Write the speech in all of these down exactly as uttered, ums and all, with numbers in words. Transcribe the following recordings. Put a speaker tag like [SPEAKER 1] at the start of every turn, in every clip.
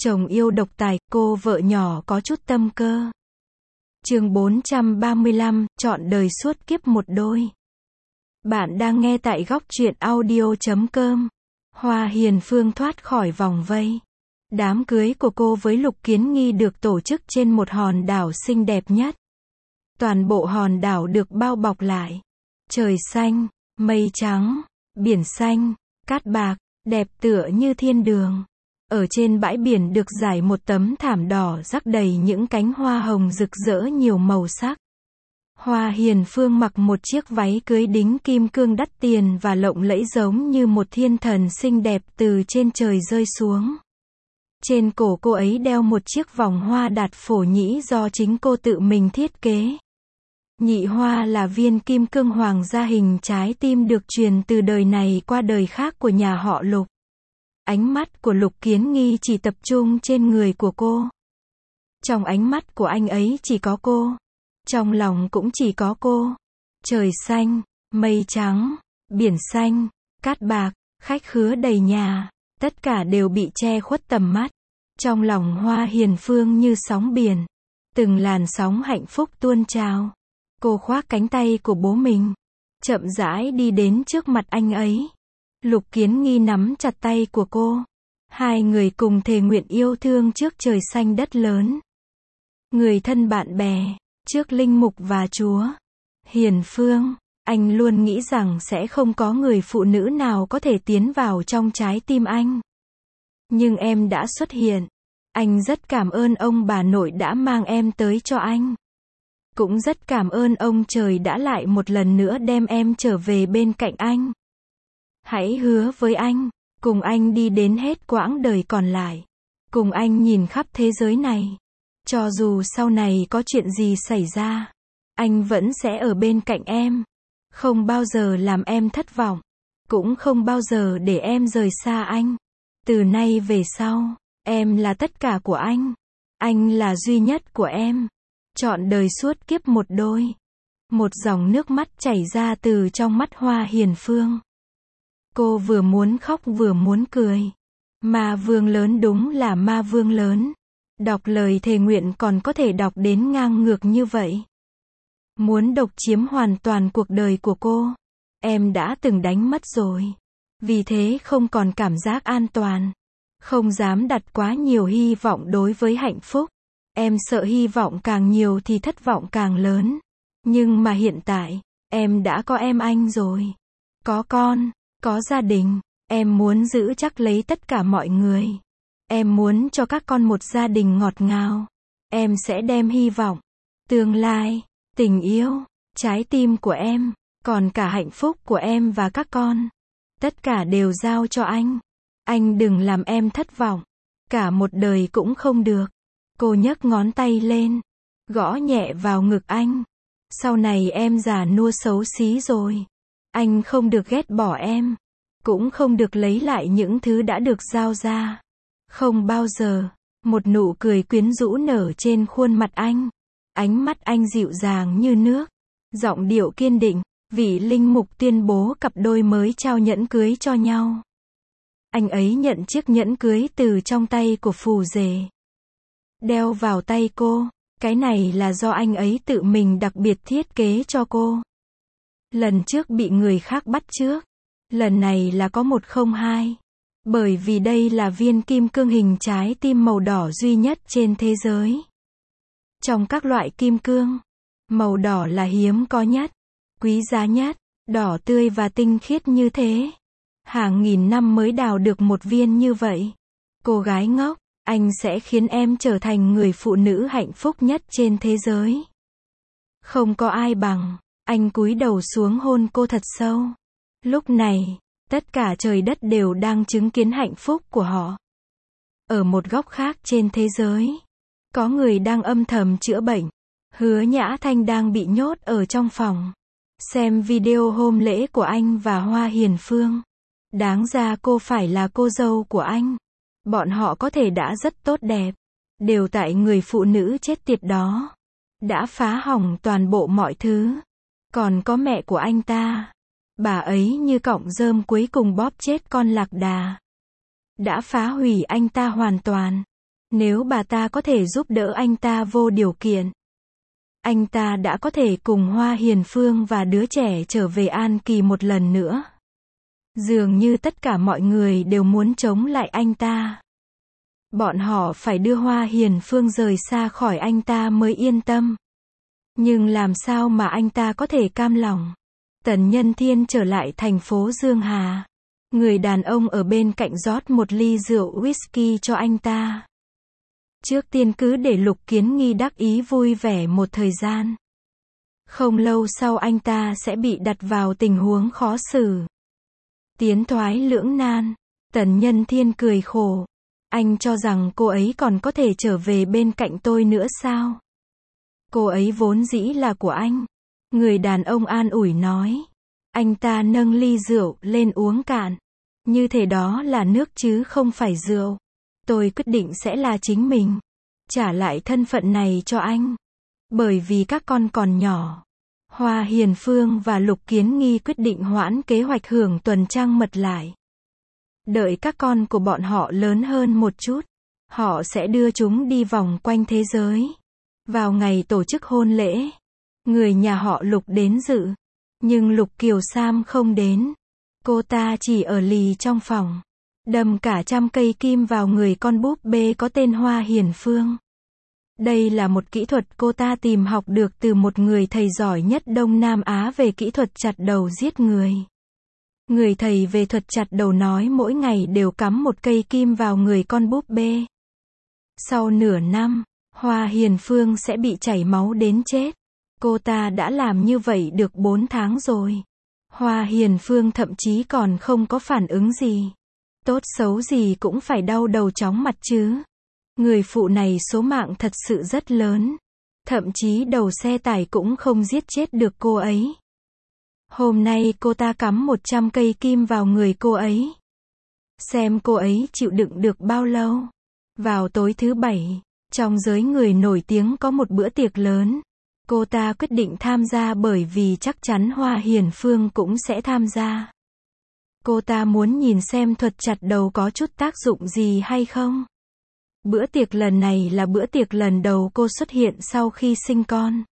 [SPEAKER 1] Chồng yêu độc tài, cô vợ nhỏ có chút tâm cơ. Chương bốn trăm ba mươi lăm, chọn đời suốt kiếp một đôi. Bạn đang nghe tại góc truyện audio chấm com. Hoa Hiền Phương thoát khỏi vòng vây. Đám cưới của cô với Lục Kiến Nghi được tổ chức trên một hòn đảo xinh đẹp nhất. Toàn bộ hòn đảo được bao bọc lại. Trời xanh, mây trắng, biển xanh, cát bạc, đẹp tựa như thiên đường. Ở trên bãi biển được trải một tấm thảm đỏ rắc đầy những cánh hoa hồng rực rỡ nhiều màu sắc. Hoa Hiền Phương mặc một chiếc váy cưới đính kim cương đắt tiền và lộng lẫy giống như một thiên thần xinh đẹp từ trên trời rơi xuống. Trên cổ cô ấy đeo một chiếc vòng hoa đạt phổ nhĩ do chính cô tự mình thiết kế. Nhị hoa là viên kim cương hoàng gia hình trái tim được truyền từ đời này qua đời khác của nhà họ Lục. Ánh mắt của Lục Kiến Nghi chỉ tập trung trên người của cô. Trong ánh mắt của anh ấy chỉ có cô. Trong lòng cũng chỉ có cô. Trời xanh, mây trắng, biển xanh, cát bạc, khách khứa đầy nhà, tất cả đều bị che khuất tầm mắt. Trong lòng Hoa Hiền Phương như sóng biển, từng làn sóng hạnh phúc tuôn trào. Cô khoác cánh tay của bố mình, chậm rãi đi đến trước mặt anh ấy. Lục Kiến Nghi nắm chặt tay của cô. Hai người cùng thề nguyện yêu thương trước trời xanh đất lớn. Người thân bạn bè, trước linh mục và Chúa. Hiền Phương, anh luôn nghĩ rằng sẽ không có người phụ nữ nào có thể tiến vào trong trái tim anh. Nhưng em đã xuất hiện. Anh rất cảm ơn ông bà nội đã mang em tới cho anh. Cũng rất cảm ơn ông trời đã lại một lần nữa đem em trở về bên cạnh anh. Hãy hứa với anh, cùng anh đi đến hết quãng đời còn lại. Cùng anh nhìn khắp thế giới này. Cho dù sau này có chuyện gì xảy ra, anh vẫn sẽ ở bên cạnh em. Không bao giờ làm em thất vọng. Cũng không bao giờ để em rời xa anh. Từ nay về sau, em là tất cả của anh. Anh là duy nhất của em. Chọn đời suốt kiếp một đôi. Một dòng nước mắt chảy ra từ trong mắt Hoa Hiền Phương. Cô vừa muốn khóc vừa muốn cười. Ma vương lớn đúng là ma vương lớn. Đọc lời thề nguyện còn có thể đọc đến ngang ngược như vậy. Muốn độc chiếm hoàn toàn cuộc đời của cô. Em đã từng đánh mất rồi. Vì thế không còn cảm giác an toàn. Không dám đặt quá nhiều hy vọng đối với hạnh phúc. Em sợ hy vọng càng nhiều thì thất vọng càng lớn. Nhưng mà hiện tại, em đã có em anh rồi. Có con, có gia đình. Em muốn giữ chắc lấy tất cả mọi người. Em muốn cho các con một gia đình ngọt ngào. Em sẽ đem hy vọng, tương lai, tình yêu, trái tim của em, còn cả hạnh phúc của em và các con. Tất cả đều giao cho anh. Anh đừng làm em thất vọng. Cả một đời cũng không được. Cô nhấc ngón tay lên, gõ nhẹ vào ngực anh. Sau này em già nua xấu xí rồi. Anh không được ghét bỏ em. Cũng không được lấy lại những thứ đã được giao ra. Không bao giờ. Một nụ cười quyến rũ nở trên khuôn mặt anh. Ánh mắt anh dịu dàng như nước. Giọng điệu kiên định. Vị linh mục tuyên bố cặp đôi mới trao nhẫn cưới cho nhau. Anh ấy nhận chiếc nhẫn cưới từ trong tay của phù rể. Đeo vào tay cô. Cái này là do anh ấy tự mình đặc biệt thiết kế cho cô. Lần trước bị người khác bắt trước. Lần này là có một không hai. Bởi vì đây là viên kim cương hình trái tim màu đỏ duy nhất trên thế giới. Trong các loại kim cương, màu đỏ là hiếm có nhất, quý giá nhất, đỏ tươi và tinh khiết như thế. Hàng nghìn năm mới đào được một viên như vậy. Cô gái ngốc, anh sẽ khiến em trở thành người phụ nữ hạnh phúc nhất trên thế giới. Không có ai bằng. Anh cúi đầu xuống hôn cô thật sâu. Lúc này, tất cả trời đất đều đang chứng kiến hạnh phúc của họ. Ở một góc khác trên thế giới, có người đang âm thầm chữa bệnh. Hứa Nhã Thanh đang bị nhốt ở trong phòng. Xem video hôm lễ của anh và Hoa Hiền Phương. Đáng ra cô phải là cô dâu của anh. Bọn họ có thể đã rất tốt đẹp. Đều tại người phụ nữ chết tiệt đó. Đã phá hỏng toàn bộ mọi thứ. Còn có mẹ của anh ta. Bà ấy như cọng rơm cuối cùng bóp chết con lạc đà. Đã phá hủy anh ta hoàn toàn. Nếu bà ta có thể giúp đỡ anh ta vô điều kiện, anh ta đã có thể cùng Hoa Hiền Phương và đứa trẻ trở về An Kỳ một lần nữa. Dường như tất cả mọi người đều muốn chống lại anh ta. Bọn họ phải đưa Hoa Hiền Phương rời xa khỏi anh ta mới yên tâm. Nhưng làm sao mà anh ta có thể cam lòng? Tần Nhân Thiên trở lại thành phố Dương Hà. Người đàn ông ở bên cạnh rót một ly rượu whisky cho anh ta. Trước tiên cứ để Lục Kiến Nghi đắc ý vui vẻ một thời gian. Không lâu sau anh ta sẽ bị đặt vào tình huống khó xử. Tiến thoái lưỡng nan. Tần Nhân Thiên cười khổ. Anh cho rằng cô ấy còn có thể trở về bên cạnh tôi nữa sao? Cô ấy vốn dĩ là của anh. Người đàn ông an ủi nói. Anh ta nâng ly rượu lên uống cạn. Như thế đó là nước chứ không phải rượu. Tôi quyết định sẽ là chính mình. Trả lại thân phận này cho anh. Bởi vì các con còn nhỏ. Hoa Hiền Phương và Lục Kiến Nghi quyết định hoãn kế hoạch hưởng tuần trăng mật lại. Đợi các con của bọn họ lớn hơn một chút. Họ sẽ đưa chúng đi vòng quanh thế giới. Vào ngày tổ chức hôn lễ, người nhà họ Lục đến dự. Nhưng Lục Kiều Sam không đến. Cô ta chỉ ở lì trong phòng. Đâm cả trăm cây kim vào người con búp bê có tên Hoa Hiền Phương. Đây là một kỹ thuật cô ta tìm học được từ một người thầy giỏi nhất Đông Nam Á về kỹ thuật chặt đầu giết người. Người thầy về thuật chặt đầu nói mỗi ngày đều cắm một cây kim vào người con búp bê. Sau nửa năm, Hoa Hiền Phương sẽ bị chảy máu đến chết. Cô ta đã làm như vậy được bốn tháng rồi. Hoa Hiền Phương thậm chí còn không có phản ứng gì. Tốt xấu gì cũng phải đau đầu chóng mặt chứ. Người phụ này số mạng thật sự rất lớn. Thậm chí đầu xe tải cũng không giết chết được cô ấy. Hôm nay cô ta cắm một trăm cây kim vào người cô ấy. Xem cô ấy chịu đựng được bao lâu. Vào tối thứ bảy, trong giới người nổi tiếng có một bữa tiệc lớn. Cô ta quyết định tham gia bởi vì chắc chắn Hoa Hiền Phương cũng sẽ tham gia. Cô ta muốn nhìn xem thuật chặt đầu có chút tác dụng gì hay không. Bữa tiệc lần này là bữa tiệc lần đầu cô xuất hiện sau khi sinh con.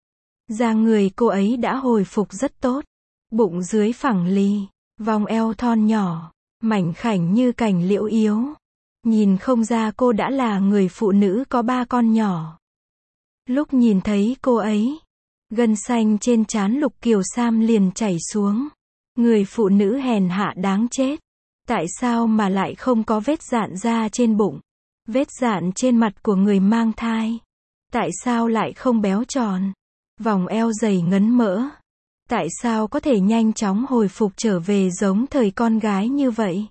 [SPEAKER 1] Da người cô ấy đã hồi phục rất tốt. Bụng dưới phẳng lì, vòng eo thon nhỏ, mảnh khảnh như cành liễu yếu. Nhìn không ra cô đã là người phụ nữ có ba con nhỏ. Lúc nhìn thấy cô ấy, gân xanh trên trán Lục Kiều Sam liền chảy xuống. Người phụ nữ hèn hạ đáng chết. Tại sao mà lại không có vết rạn da trên bụng? Vết rạn trên mặt của người mang thai. Tại sao lại không béo tròn? Vòng eo dày ngấn mỡ. Tại sao có thể nhanh chóng hồi phục trở về giống thời con gái như vậy?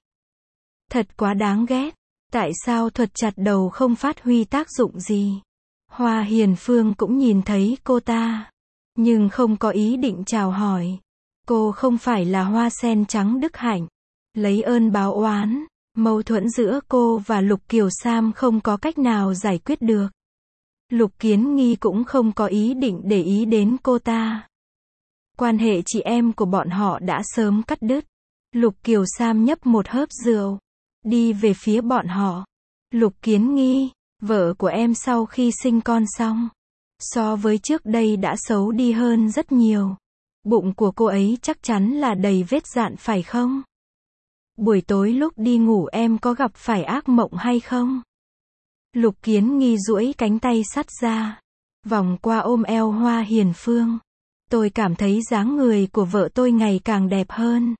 [SPEAKER 1] Thật quá đáng ghét. Tại sao thuật chặt đầu không phát huy tác dụng gì? Hoa Hiền Phương cũng nhìn thấy cô ta, nhưng không có ý định chào hỏi. Cô không phải là hoa sen trắng đức hạnh. Lấy ơn báo oán, mâu thuẫn giữa cô và Lục Kiều Sam không có cách nào giải quyết được. Lục Kiến Nghi cũng không có ý định để ý đến cô ta. Quan hệ chị em của bọn họ đã sớm cắt đứt. Lục Kiều Sam nhấp một hớp rượu, đi về phía bọn họ. Lục Kiến Nghi, vợ của em sau khi sinh con xong, so với trước đây đã xấu đi hơn rất nhiều. Bụng của cô ấy chắc chắn là đầy vết rạn phải không? Buổi tối lúc đi ngủ em có gặp phải ác mộng hay không? Lục Kiến Nghi duỗi cánh tay sắt ra, vòng qua ôm eo Hoa Hiền Phương. Tôi cảm thấy dáng người của vợ tôi ngày càng đẹp hơn.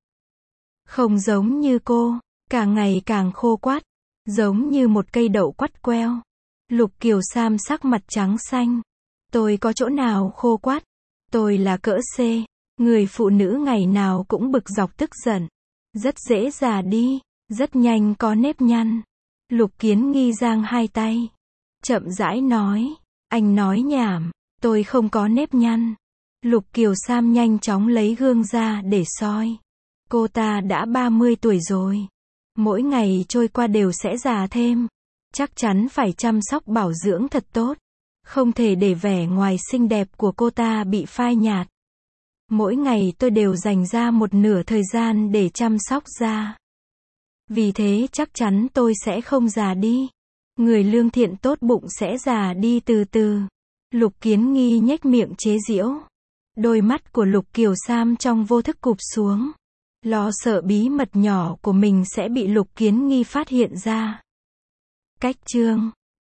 [SPEAKER 1] Không giống như cô, càng ngày càng khô quắt, giống như một cây đậu quắt queo. Lục Kiều Sam sắc mặt trắng xanh. Tôi có chỗ nào khô quắt? Tôi là cỡ C. Người phụ nữ ngày nào cũng bực dọc tức giận. Rất dễ già đi, rất nhanh có nếp nhăn. Lục Kiến Nghi giang hai tay, chậm rãi nói. Anh nói nhảm, tôi không có nếp nhăn. Lục Kiều Sam nhanh chóng lấy gương ra để soi. Cô ta đã ba mươi tuổi rồi. Mỗi ngày trôi qua đều sẽ già thêm. Chắc chắn phải chăm sóc bảo dưỡng thật tốt. Không thể để vẻ ngoài xinh đẹp của cô ta bị phai nhạt. Mỗi ngày tôi đều dành ra một nửa thời gian để chăm sóc da. Vì thế chắc chắn tôi sẽ không già đi. Người lương thiện tốt bụng sẽ già đi từ từ. Lục Kiến Nghi nhếch miệng chế giễu. Đôi mắt của Lục Kiều Sam trong vô thức cụp xuống. Lo sợ bí mật nhỏ của mình sẽ bị Lục Kiến Nghi phát hiện ra. Cách chương